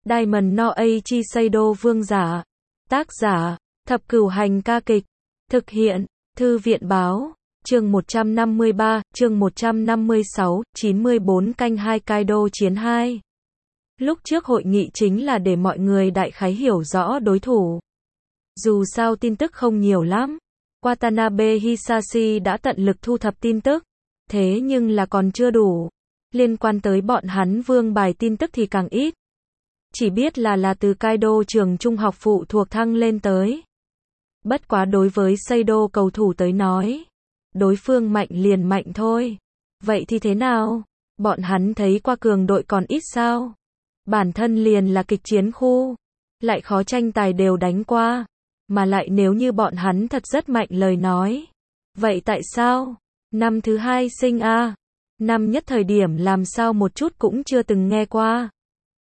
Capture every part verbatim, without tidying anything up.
Diamond no Aichi Seido vương giả. Tác giả, Thập Cửu Hành ca kịch. Thực hiện, Thư viện báo. Chương một trăm năm mươi ba, chương một trăm năm mươi sáu, chín mươi bốn canh hai Kaido chiến hai. Lúc trước hội nghị chính là để mọi người đại khái hiểu rõ đối thủ. Dù sao tin tức không nhiều lắm. Watanabe Hisashi đã tận lực thu thập tin tức. Thế nhưng là còn chưa đủ. Liên quan tới bọn hắn vương bài tin tức thì càng ít. Chỉ biết là là từ Kaido trường trung học phụ thuộc thăng lên tới. Bất quá đối với Seido cầu thủ tới nói. Đối phương mạnh liền mạnh thôi. Vậy thì thế nào? Bọn hắn thấy qua cường đội còn ít sao? Bản thân liền là kịch chiến khu. Lại khó tranh tài đều đánh qua. Mà lại nếu như bọn hắn thật rất mạnh lời nói. Vậy tại sao? Năm thứ hai sinh A. Năm nhất thời điểm làm sao một chút cũng chưa từng nghe qua.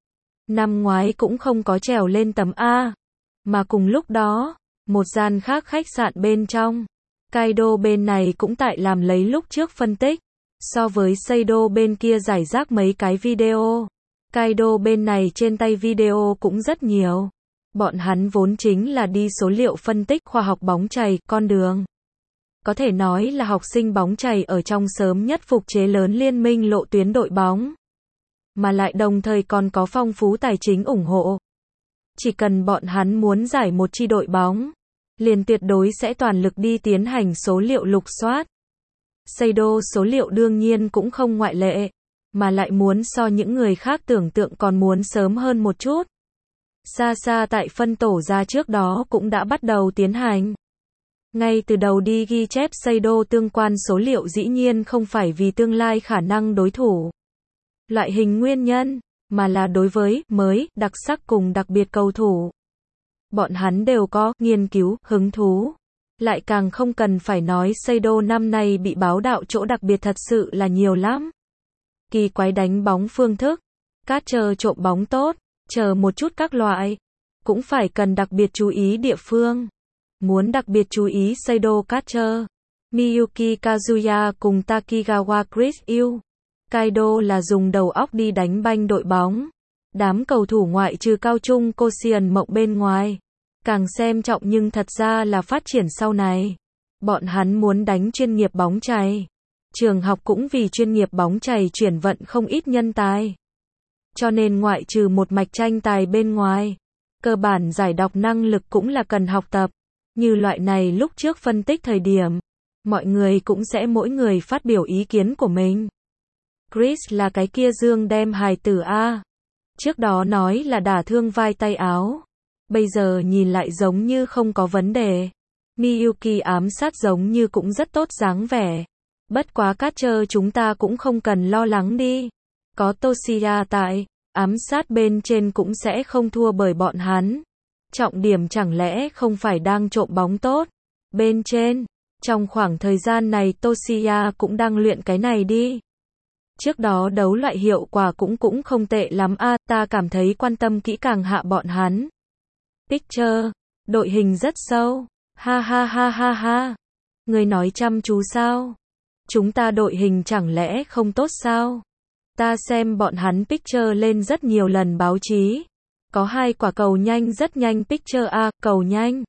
Năm ngoái cũng không có trèo lên tấm A. Mà cùng lúc đó, một gian khác khách sạn bên trong. Kaido bên này cũng tại làm lấy lúc trước phân tích. So với Seido bên kia giải rác mấy cái video. Kaido bên này trên tay video cũng rất nhiều. Bọn hắn vốn chính là đi số liệu phân tích khoa học bóng chày, con đường. Có thể nói là học sinh bóng chày ở trong sớm nhất phục chế lớn liên minh lộ tuyến đội bóng. Mà lại đồng thời còn có phong phú tài chính ủng hộ. Chỉ cần bọn hắn muốn giải một chi đội bóng, liền tuyệt đối sẽ toàn lực đi tiến hành số liệu lục soát. Seido số liệu đương nhiên cũng không ngoại lệ, mà lại muốn so những người khác tưởng tượng còn muốn sớm hơn một chút. Xa xa tại phân tổ ra trước đó cũng đã bắt đầu tiến hành. Ngay từ đầu đi ghi chép Seido tương quan số liệu dĩ nhiên không phải vì tương lai khả năng đối thủ. Loại hình nguyên nhân, mà là đối với mới, đặc sắc cùng đặc biệt cầu thủ. Bọn hắn đều có nghiên cứu, hứng thú. Lại càng không cần phải nói Seido năm nay bị báo đạo chỗ đặc biệt thật sự là nhiều lắm. Kỳ quái đánh bóng phương thức, cát chờ trộm bóng tốt, chờ một chút các loại. Cũng phải cần đặc biệt chú ý địa phương. Muốn đặc biệt chú ý Seido Catcher, Miyuki Kazuya cùng Takigawa Chris Yu. Kaido là dùng đầu óc đi đánh banh đội bóng. Đám cầu thủ ngoại trừ cao trung Koshien mộng bên ngoài. Càng xem trọng nhưng thật ra là phát triển sau này. Bọn hắn muốn đánh chuyên nghiệp bóng chày. Trường học cũng vì chuyên nghiệp bóng chày chuyển vận không ít nhân tài. Cho nên ngoại trừ một mạch tranh tài bên ngoài, cơ bản giải đọc năng lực cũng là cần học tập. Như loại này lúc trước phân tích thời điểm, mọi người cũng sẽ mỗi người phát biểu ý kiến của mình. Chris là cái kia dương đem hài tử A. Trước đó nói là đả thương vai tay áo. Bây giờ nhìn lại giống như không có vấn đề. Miyuki ám sát giống như cũng rất tốt dáng vẻ. Bất quá Catcher chúng ta cũng không cần lo lắng đi. Có Toshiya tại, ám sát bên trên cũng sẽ không thua bởi bọn hắn. Trọng điểm chẳng lẽ không phải đang trộm bóng tốt. Bên trên, trong khoảng thời gian này Toshiya cũng đang luyện cái này đi. Trước đó đấu loại hiệu quả cũng cũng không tệ lắm a, à, ta cảm thấy quan tâm kỹ càng hạ bọn hắn. Picture, đội hình rất sâu, ha ha ha ha ha. Người nói chăm chú sao? Chúng ta đội hình chẳng lẽ không tốt sao? Ta xem bọn hắn picture lên rất nhiều lần báo chí. Có hai quả cầu nhanh rất nhanh picture a, à, cầu nhanh.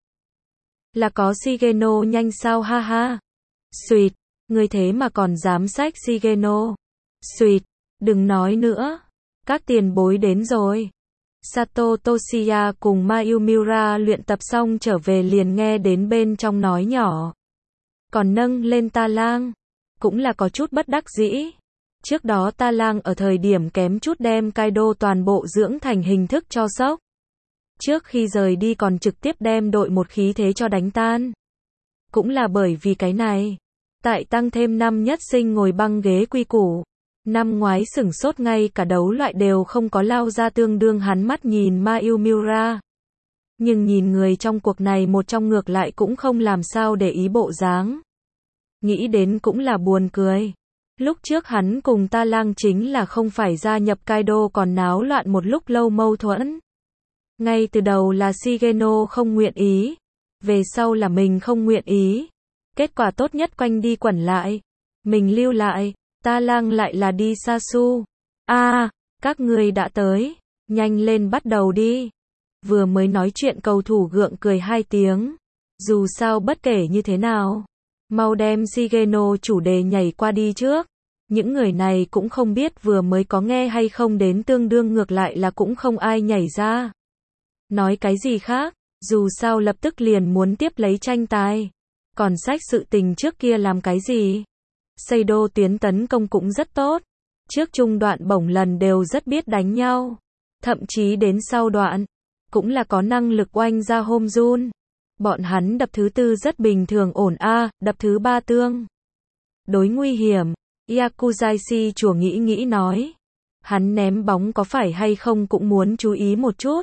Là có Shigeno nhanh sao ha ha. Xuyệt, người thế mà còn dám xách Shigeno. Xuyệt, đừng nói nữa. Các tiền bối đến rồi. Sato Toshiya cùng Mayumura luyện tập xong trở về liền nghe đến bên trong nói nhỏ. Còn nâng lên Ta Lang. Cũng là có chút bất đắc dĩ. Trước đó Ta Lang ở thời điểm kém chút đem Kaido toàn bộ dưỡng thành hình thức cho sốc. Trước khi rời đi còn trực tiếp đem đội một khí thế cho đánh tan. Cũng là bởi vì cái này. Tại tăng thêm năm nhất sinh ngồi băng ghế quy củ. Năm ngoái sửng sốt ngay cả đấu loại đều không có lao ra tương đương hắn mắt nhìn Mayumura. Nhưng nhìn người trong cuộc này một trong ngược lại cũng không làm sao để ý bộ dáng. Nghĩ đến cũng là buồn cười. Lúc trước hắn cùng Ta Lang chính là không phải gia nhập Kaido còn náo loạn một lúc lâu mâu thuẫn. Ngay từ đầu là Shigeno không nguyện ý. Về sau là mình không nguyện ý. Kết quả tốt nhất quanh đi quẩn lại. Mình lưu lại. Ta Lang lại là đi Sasu. A, à, các người đã tới. Nhanh lên bắt đầu đi. Vừa mới nói chuyện cầu thủ gượng cười hai tiếng. Dù sao bất kể như thế nào, mau đem Shigeno chủ đề nhảy qua đi trước. Những người này cũng không biết vừa mới có nghe hay không đến tương đương ngược lại là cũng không ai nhảy ra. Nói cái gì khác, dù sao lập tức liền muốn tiếp lấy tranh tài. Còn sách sự tình trước kia làm cái gì? Seido tuyến tấn công cũng rất tốt. Trước trung đoạn bổng lần đều rất biết đánh nhau. Thậm chí đến sau đoạn, cũng là có năng lực oanh ra Homjun. Bọn hắn đập thứ tư rất bình thường ổn a, đập thứ ba tương đối nguy hiểm. Yakuzashi chùa nghĩ nghĩ nói. Hắn ném bóng có phải hay không cũng muốn chú ý một chút.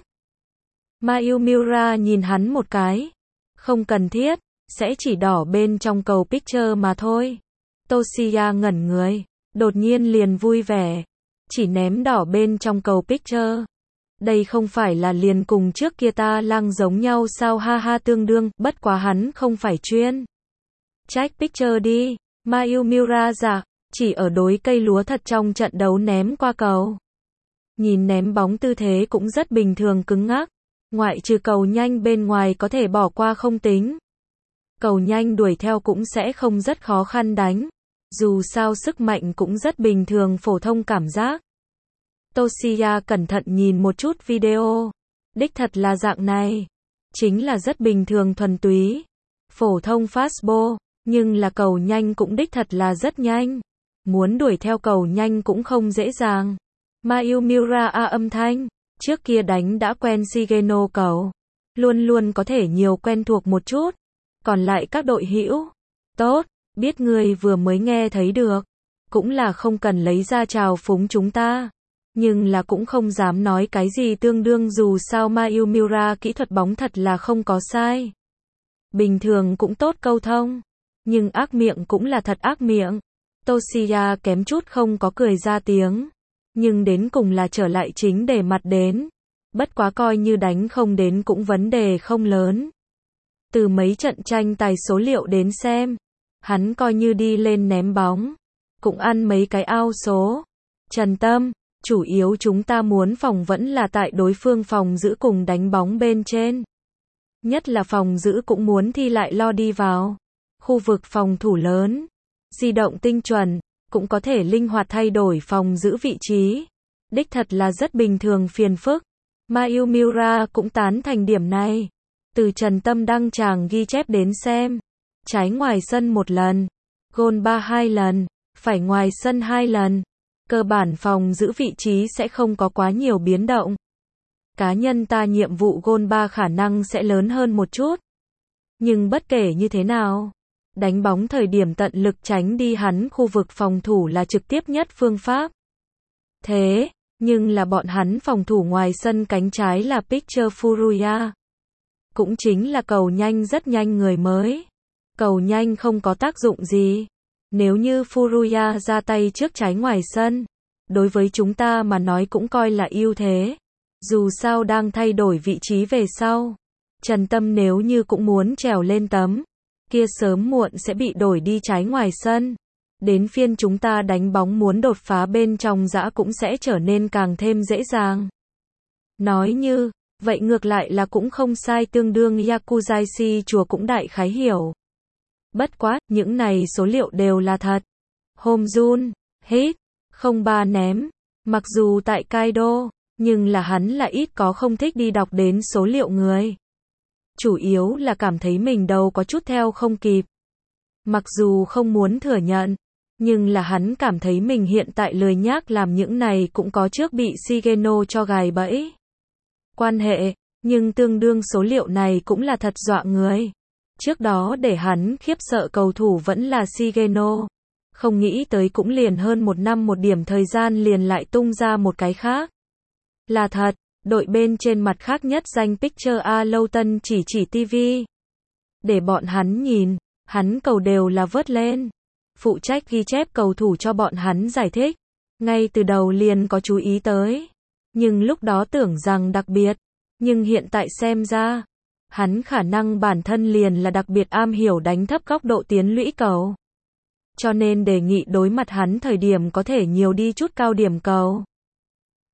Mayumura nhìn hắn một cái. Không cần thiết, sẽ chỉ đỏ bên trong cầu picture mà thôi. Toshiya ngẩn người, đột nhiên liền vui vẻ. Chỉ ném đỏ bên trong cầu picture. Đây không phải là liền cùng trước kia ta lang giống nhau sao ha ha tương đương, bất quá hắn không phải chuyên trách picture đi. Mayumura giả, chỉ ở đối cây lúa thật trong trận đấu ném qua cầu. Nhìn ném bóng tư thế cũng rất bình thường cứng ngắc. Ngoại trừ cầu nhanh bên ngoài có thể bỏ qua không tính. Cầu nhanh đuổi theo cũng sẽ không rất khó khăn đánh. Dù sao sức mạnh cũng rất bình thường phổ thông cảm giác. Toshiya cẩn thận nhìn một chút video. Đích thật là dạng này. Chính là rất bình thường thuần túy. Phổ thông fastball. Nhưng là cầu nhanh cũng đích thật là rất nhanh. Muốn đuổi theo cầu nhanh cũng không dễ dàng. Mayumura a âm thanh. Trước kia đánh đã quen Shigeno cầu. Luôn luôn có thể nhiều quen thuộc một chút. Còn lại các đội hữu. Tốt, biết người vừa mới nghe thấy được. Cũng là không cần lấy ra trào phúng chúng ta. Nhưng là cũng không dám nói cái gì tương đương dù sao Mayumura kỹ thuật bóng thật là không có sai. Bình thường cũng tốt câu thông. Nhưng ác miệng cũng là thật ác miệng. Toshiya kém chút không có cười ra tiếng. Nhưng đến cùng là trở lại chính để mặt đến. Bất quá coi như đánh không đến cũng vấn đề không lớn. Từ mấy trận tranh tài số liệu đến xem. Hắn coi như đi lên ném bóng. Cũng ăn mấy cái ao số. Trần Tâm, chủ yếu chúng ta muốn phòng vẫn là tại đối phương phòng giữ cùng đánh bóng bên trên. Nhất là phòng giữ cũng muốn thi lại lo đi vào. Khu vực phòng thủ lớn. Di động tinh chuẩn. Cũng có thể linh hoạt thay đổi phòng giữ vị trí. Đích thật là rất bình thường phiền phức. Mayumura cũng tán thành điểm này. Từ Trần Tâm đăng tràng ghi chép đến xem. Trái ngoài sân một lần. Gôn ba hai lần. Phải ngoài sân hai lần. Cơ bản phòng giữ vị trí sẽ không có quá nhiều biến động. Cá nhân ta nhiệm vụ gôn ba khả năng sẽ lớn hơn một chút. Nhưng bất kể như thế nào. Đánh bóng thời điểm tận lực tránh đi hắn khu vực phòng thủ là trực tiếp nhất phương pháp. Thế, nhưng là bọn hắn phòng thủ ngoài sân cánh trái là Picture Furuya. Cũng chính là cầu nhanh rất nhanh người mới. Cầu nhanh không có tác dụng gì. Nếu như Furuya ra tay trước trái ngoài sân, đối với chúng ta mà nói cũng coi là ưu thế. Dù sao đang thay đổi vị trí về sau. Trần Tâm nếu như cũng muốn trèo lên tấm. Kia sớm muộn sẽ bị đổi đi trái ngoài sân. Đến phiên chúng ta đánh bóng muốn đột phá bên trong dã cũng sẽ trở nên càng thêm dễ dàng. Nói như, vậy ngược lại là cũng không sai tương đương Yakuzashi chùa cũng đại khái hiểu. Bất quá, những này số liệu đều là thật. Homjun, hit, không ba ném. Mặc dù tại Kaido, nhưng là hắn là ít có không thích đi đọc đến số liệu người. Chủ yếu là cảm thấy mình đầu có chút theo không kịp. Mặc dù không muốn thừa nhận, nhưng là hắn cảm thấy mình hiện tại lười nhác làm những này cũng có trước bị Shigeno cho gài bẫy. Quan hệ, nhưng tương đương số liệu này cũng là thật dọa người. Trước đó để hắn khiếp sợ cầu thủ vẫn là Shigeno. Không nghĩ tới cũng liền hơn một năm một điểm thời gian liền lại tung ra một cái khác. Là thật. Đội bên trên mặt khác nhất danh Picture A Lâu Tân chỉ chỉ ti vi. Để bọn hắn nhìn, hắn cầu đều là vớt lên. Phụ trách ghi chép cầu thủ cho bọn hắn giải thích. Ngay từ đầu liền có chú ý tới. Nhưng lúc đó tưởng rằng đặc biệt. Nhưng hiện tại xem ra, hắn khả năng bản thân liền là đặc biệt am hiểu đánh thấp góc độ tiến lũy cầu. Cho nên đề nghị đối mặt hắn thời điểm có thể nhiều đi chút cao điểm cầu.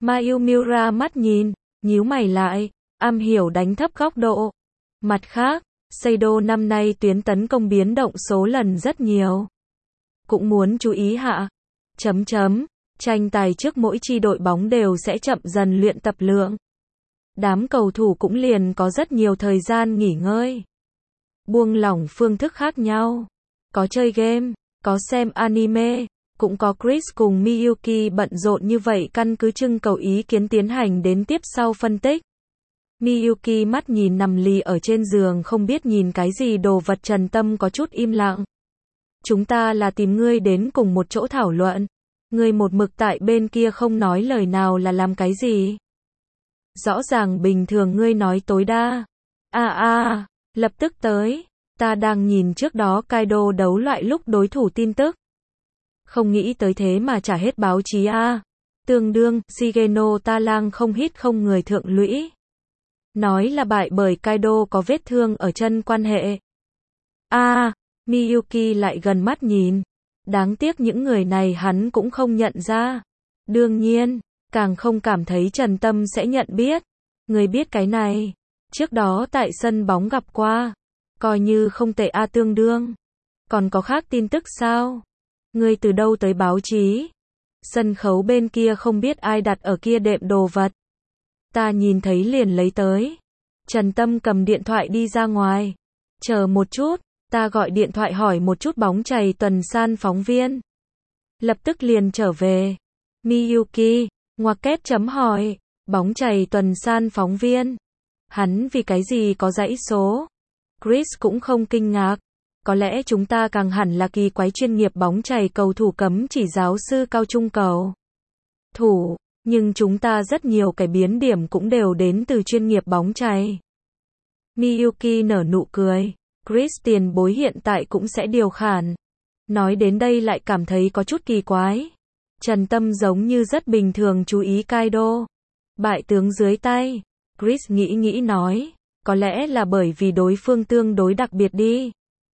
Mayumura mắt nhìn, nhíu mày lại, am hiểu đánh thấp góc độ. Mặt khác, Seido năm nay tuyến tấn công biến động số lần rất nhiều. Cũng muốn chú ý hạ. Chấm chấm, tranh tài trước mỗi chi đội bóng đều sẽ chậm dần luyện tập lượng. Đám cầu thủ cũng liền có rất nhiều thời gian nghỉ ngơi. Buông lỏng phương thức khác nhau. Có chơi game, có xem anime, cũng có Chris cùng Miyuki bận rộn như vậy căn cứ trưng cầu ý kiến tiến hành đến tiếp sau phân tích. Miyuki mắt nhìn nằm lì ở trên giường không biết nhìn cái gì đồ vật Trần Tâm có chút im lặng. Chúng ta là tìm ngươi đến cùng một chỗ thảo luận. Ngươi một mực tại bên kia không nói lời nào là làm cái gì? Rõ ràng bình thường ngươi nói tối đa. À à, lập tức tới. Ta đang nhìn trước đó Kaido đấu loại lúc đối thủ tin tức. Không nghĩ tới thế mà trả hết báo chí a. À. Tương đương, Shigeno Talang không hít không người thượng lũy. Nói là bại bởi Kaido có vết thương ở chân quan hệ. A, à, Miyuki lại gần mắt nhìn. Đáng tiếc những người này hắn cũng không nhận ra. Đương nhiên, càng không cảm thấy Trần Tâm sẽ nhận biết. Người biết cái này. Trước đó tại sân bóng gặp qua. Coi như không tệ a tương đương. Còn có khác tin tức sao? Ngươi từ đâu tới báo chí? Sân khấu bên kia không biết ai đặt ở kia đệm đồ vật. Ta nhìn thấy liền lấy tới. Trần Tâm cầm điện thoại đi ra ngoài. Chờ một chút, ta gọi điện thoại hỏi một chút bóng chày tuần san phóng viên. Lập tức liền trở về. Miyuki, ngoặc kép chấm hỏi, bóng chày tuần san phóng viên. Hắn vì cái gì có dãy số? Chris cũng không kinh ngạc. Có lẽ chúng ta càng hẳn là kỳ quái chuyên nghiệp bóng chày cầu thủ cấm chỉ giáo sư cao trung cầu thủ, nhưng chúng ta rất nhiều cái biến điểm cũng đều đến từ chuyên nghiệp bóng chày. Miyuki nở nụ cười. Chris tiền bối hiện tại cũng sẽ điều khản. Nói đến đây lại cảm thấy có chút kỳ quái. Trần Tâm giống như rất bình thường chú ý Kaido. Bại tướng dưới tay. Chris nghĩ nghĩ nói. Có lẽ là bởi vì đối phương tương đối đặc biệt đi.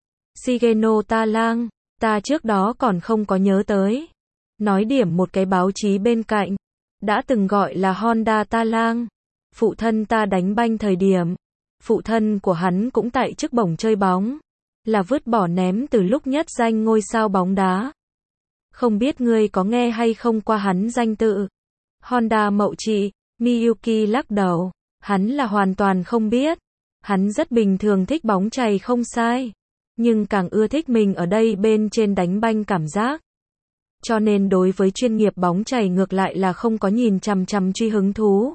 Shigeno Talang, ta trước đó còn không có nhớ tới. Nói điểm một cái báo chí bên cạnh. Đã từng gọi là Honda Talang. Phụ thân ta đánh banh thời điểm. Phụ thân của hắn cũng tại chức bổng chơi bóng. Là vứt bỏ ném từ lúc nhất danh ngôi sao bóng đá. Không biết ngươi có nghe hay không qua hắn danh tự. Honda Mậu Trị, Miyuki lắc đầu. Hắn là hoàn toàn không biết. Hắn rất bình thường thích bóng chày không sai. Nhưng càng ưa thích mình ở đây bên trên đánh banh cảm giác. Cho nên đối với chuyên nghiệp bóng chày ngược lại là không có nhìn chằm chằm truy hứng thú.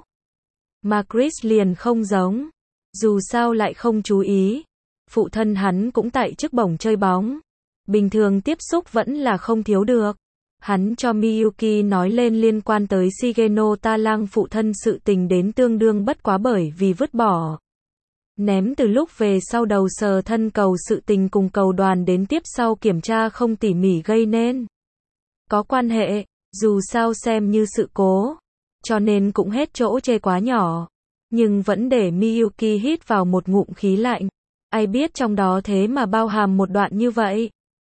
Mà Chris liền không giống. Dù sao lại không chú ý. Phụ thân hắn cũng tại chức bổng chơi bóng. Bình thường tiếp xúc vẫn là không thiếu được. Hắn cho Miyuki nói lên liên quan tới Shigeno Talang phụ thân sự tình đến tương đương bất quá bởi vì vứt bỏ. Ném từ lúc về sau đầu sờ thân cầu sự tình cùng cầu đoàn đến tiếp sau kiểm tra không tỉ mỉ gây nên. Có quan hệ, dù sao xem như sự cố. Cho nên cũng hết chỗ chê quá nhỏ. Nhưng vẫn để Miyuki hít vào một ngụm khí lạnh. Ai biết trong đó thế mà bao hàm một đoạn như vậy.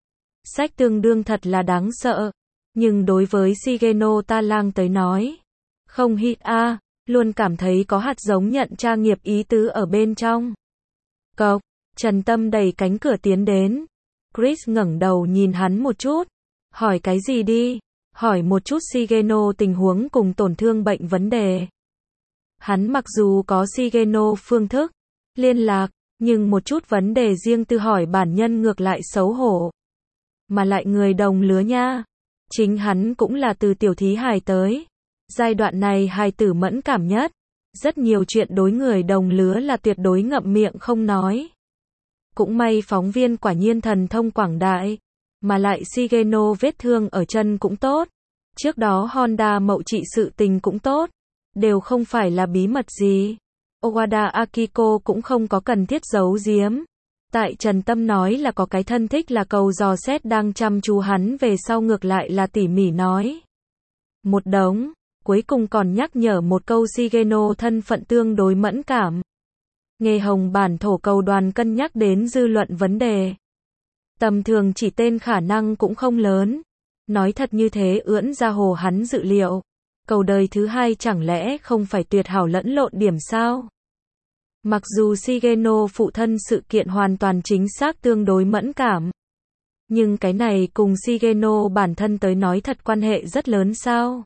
Sách tương đương thật là đáng sợ. Nhưng đối với Shigeno Talang tới nói. Không hít a, luôn cảm thấy có hạt giống nhận tra nghiệp ý tứ ở bên trong. Cộc, Trần Tâm đẩy cánh cửa tiến đến. Chris ngẩng đầu nhìn hắn một chút. Hỏi cái gì đi? Hỏi một chút Shigeno tình huống cùng tổn thương bệnh vấn đề. Hắn mặc dù có Shigeno phương thức liên lạc, nhưng một chút vấn đề riêng tư hỏi bản nhân ngược lại xấu hổ. Mà lại người đồng lứa nha. Chính hắn cũng là từ tiểu thí hài tới. Giai đoạn này hài tử mẫn cảm nhất. Rất nhiều chuyện đối người đồng lứa là tuyệt đối ngậm miệng không nói. Cũng may phóng viên quả nhiên thần thông quảng đại. Mà lại Shigeno vết thương ở chân cũng tốt. Trước đó Honda Mậu Trị sự tình cũng tốt. Đều không phải là bí mật gì. Owada Akiko cũng không có cần thiết giấu giếm. Tại Trần Tâm nói là có cái thân thích là cầu dò xét đang chăm chú hắn về sau ngược lại là tỉ mỉ nói. Một đống, cuối cùng còn nhắc nhở một câu Shigeno thân phận tương đối mẫn cảm. Nghề hồng bản thổ cầu đoàn cân nhắc đến dư luận vấn đề. Tầm thường chỉ tên khả năng cũng không lớn. Nói thật như thế ưỡn ra hồ hắn dự liệu. Cầu đời thứ hai chẳng lẽ không phải tuyệt hảo lẫn lộn điểm sao? Mặc dù Shigeno phụ thân sự kiện hoàn toàn chính xác tương đối mẫn cảm. Nhưng cái này cùng Shigeno bản thân tới nói thật quan hệ rất lớn sao?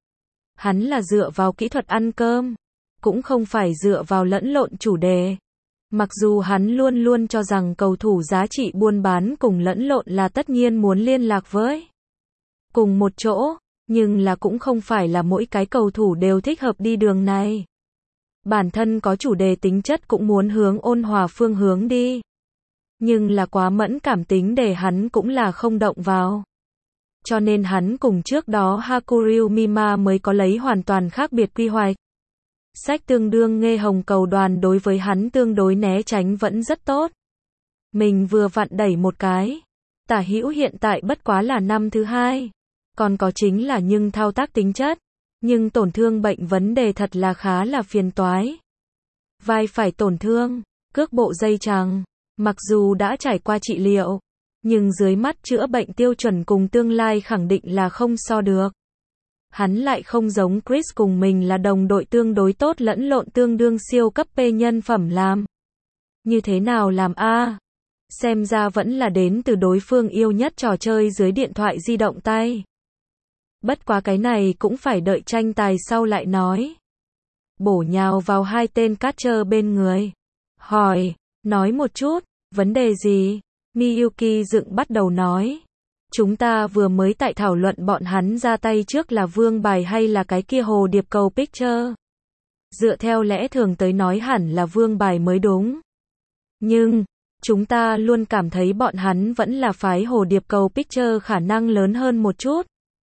Hắn là dựa vào kỹ thuật ăn cơm, cũng không phải dựa vào lẫn lộn chủ đề. Mặc dù hắn luôn luôn cho rằng cầu thủ giá trị buôn bán cùng lẫn lộn là tất nhiên muốn liên lạc với cùng một chỗ, nhưng là cũng không phải là mỗi cái cầu thủ đều thích hợp đi đường này. Bản thân có chủ đề tính chất cũng muốn hướng ôn hòa phương hướng đi. Nhưng là quá mẫn cảm tính để hắn cũng là không động vào. Cho nên hắn cùng trước đó Hakuryu Mima mới có lấy hoàn toàn khác biệt quy hoạch. Sách tương đương nghe hồng cầu đoàn đối với hắn tương đối né tránh vẫn rất tốt. Mình vừa vặn đẩy một cái. Tả hữu hiện tại bất quá là năm thứ hai. Còn có chính là nhưng thao tác tính chất. Nhưng tổn thương bệnh vấn đề thật là khá là phiền toái. Vai phải tổn thương, cước bộ dây chằng. Mặc dù đã trải qua trị liệu, nhưng dưới mắt chữa bệnh tiêu chuẩn cùng tương lai khẳng định là không so được. Hắn lại không giống Chris cùng mình là đồng đội tương đối tốt lẫn lộn tương đương siêu cấp P nhân phẩm làm. Như thế nào làm a? Xem ra vẫn là đến từ đối phương yêu nhất trò chơi dưới điện thoại di động tay. Bất quá cái này cũng phải đợi tranh tài sau lại nói. Bổ nhào vào hai tên catcher bên người. Hỏi, nói một chút, vấn đề gì? Miyuki dựng bắt đầu nói. Chúng ta vừa mới tại thảo luận bọn hắn ra tay trước là vương bài hay là cái kia hồ điệp cầu pitcher. Dựa theo lẽ thường tới nói hẳn là vương bài mới đúng. Nhưng, chúng ta luôn cảm thấy bọn hắn vẫn là phái hồ điệp cầu pitcher khả năng lớn hơn một chút.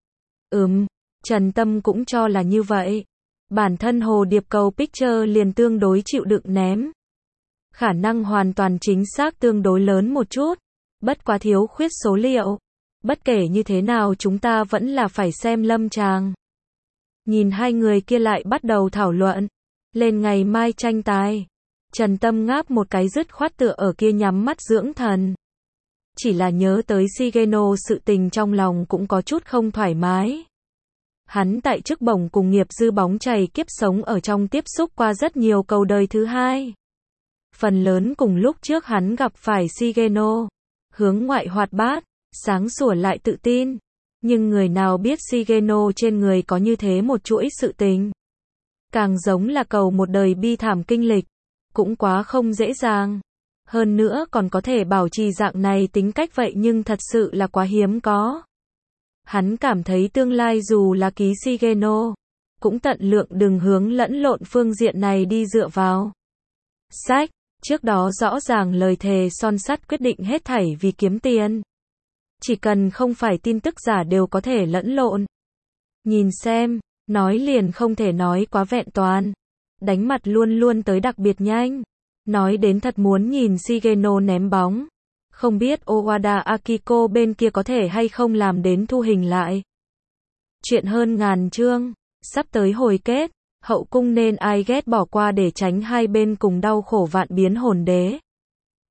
Ừm, Trần Tâm cũng cho là như vậy. Bản thân hồ điệp cầu pitcher liền tương đối chịu đựng ném. Khả năng hoàn toàn chính xác tương đối lớn một chút. Bất quá thiếu khuyết số liệu. Bất kể như thế nào chúng ta vẫn là phải xem lâm tràng. Nhìn hai người kia lại bắt đầu thảo luận. Lên ngày mai tranh tài. Trần Tâm ngáp một cái dứt khoát tựa ở kia nhắm mắt dưỡng thần. Chỉ là nhớ tới Shigeno sự tình trong lòng cũng có chút không thoải mái. Hắn tại chức bổng cùng nghiệp dư bóng chày kiếp sống ở trong tiếp xúc qua rất nhiều cầu đời thứ hai. Phần lớn cùng lúc trước hắn gặp phải Shigeno. Hướng ngoại hoạt bát, sáng sủa lại tự tin. Nhưng người nào biết Shigeno trên người có như thế một chuỗi sự tình. Càng giống là cầu một đời bi thảm kinh lịch. Cũng quá không dễ dàng. Hơn nữa còn có thể bảo trì dạng này tính cách vậy nhưng thật sự là quá hiếm có. Hắn cảm thấy tương lai dù là ký Shigeno, cũng tận lượng đừng hướng lẫn lộn phương diện này đi dựa vào. Sách, trước đó rõ ràng lời thề son sắt quyết định hết thảy vì kiếm tiền. Chỉ cần không phải tin tức giả đều có thể lẫn lộn. Nhìn xem, nói liền không thể nói quá vẹn toàn. Đánh mặt luôn luôn tới đặc biệt nhanh. Nói đến thật muốn nhìn Shigeno ném bóng. Không biết Owada Akiko bên kia có thể hay không làm đến thu hình lại. Chuyện hơn ngàn chương, sắp tới hồi kết, hậu cung nên ai ghét bỏ qua để tránh hai bên cùng đau khổ vạn biến hồn đế.